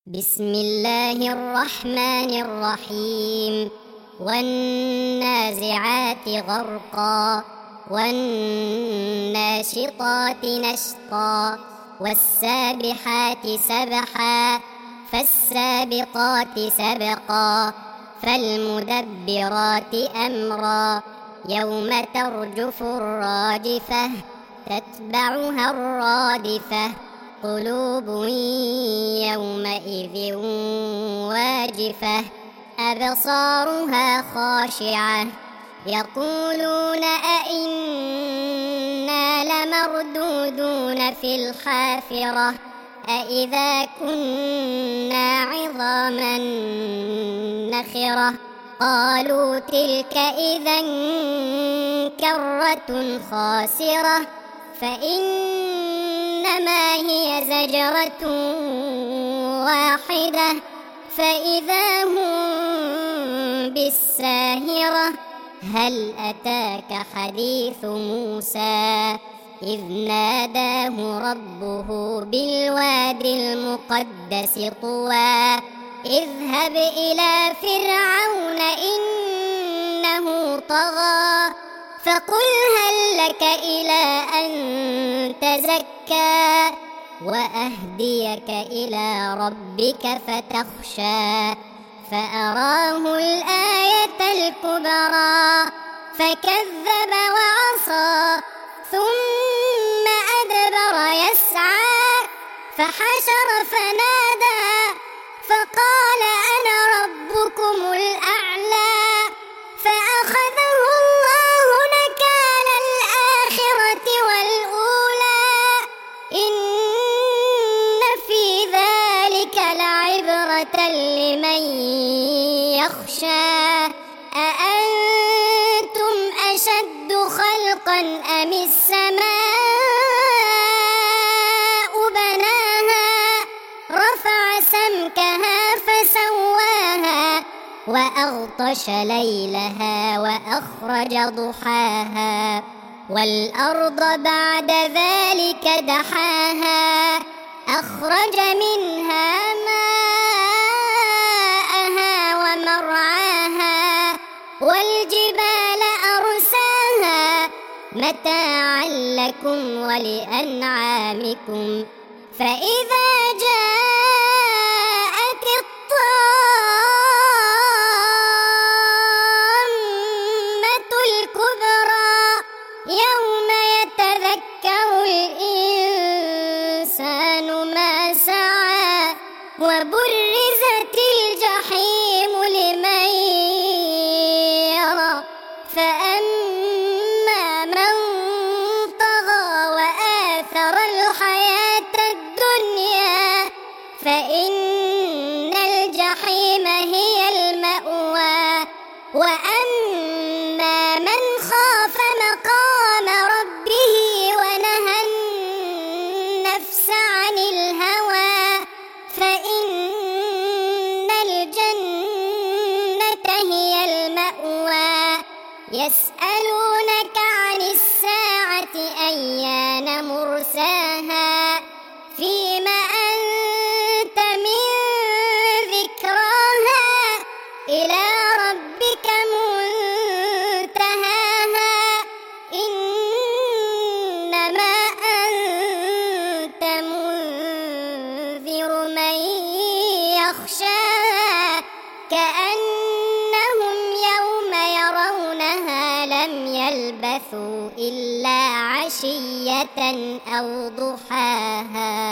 بسم الله الرحمن الرحيم. والنازعات غرقا والناشطات نشطا والسابحات سبحا فالسابقات سبقا فالمدبرات أمرا يوم ترجف الراجفة تتبعها الرادفة قلوب يومئذ واجفة أبصارها خاشعة يقولون أئنا لمردودون في الحافرة أئذا كنا عظاما نخرة قالوا تلك إذا كرة خاسرة فإنما هي زجرة واحدة فإذا هم بالساهرة هل أتاك حديث موسى إذ ناداه ربه بالوادي المقدس طوى اذهب إلى فرعون إنه طغى فقل هل لك إلى أن تزكى وأهديك إلى ربك فتخشى فأراه الآية الكبرى فكذب وعصى ثم أدبر يسعى فحشر فنادى فقال أنا ربكم الأعلى فأخذه الله نكال الآخرة والأولى إن في ذلك لعبرة لمن يخشى أأنتم أشد خلقا أم السماء بناها رفع سمكها فسواها وأغطش ليلها وأخرج ضحاها والأرض بعد ذلك دحاها أخرج منها ماءها ومرعاها والجبال أرساها متاعا لكم ولأنعامكم فإذا جاءت الطامة الكبرى يوم يتذكر الإنسان ما سعى وبرزت الجحيم لمن يرى فأما من طغى وآثر الحياة الدنيا فإن الجحيم هي المأوى وأما من خاف مقام ربه ونهى النفس عن الهوى فإن الجنة هي المأوى يسألونك عن الساعة أيان مرساها فيما أنت من ذكراها إلى ربك منتهاها إنما أنت منذر من يخشاها كأنهم يوم يرونها لم يلبثوا إلا عشية أو ضحاها.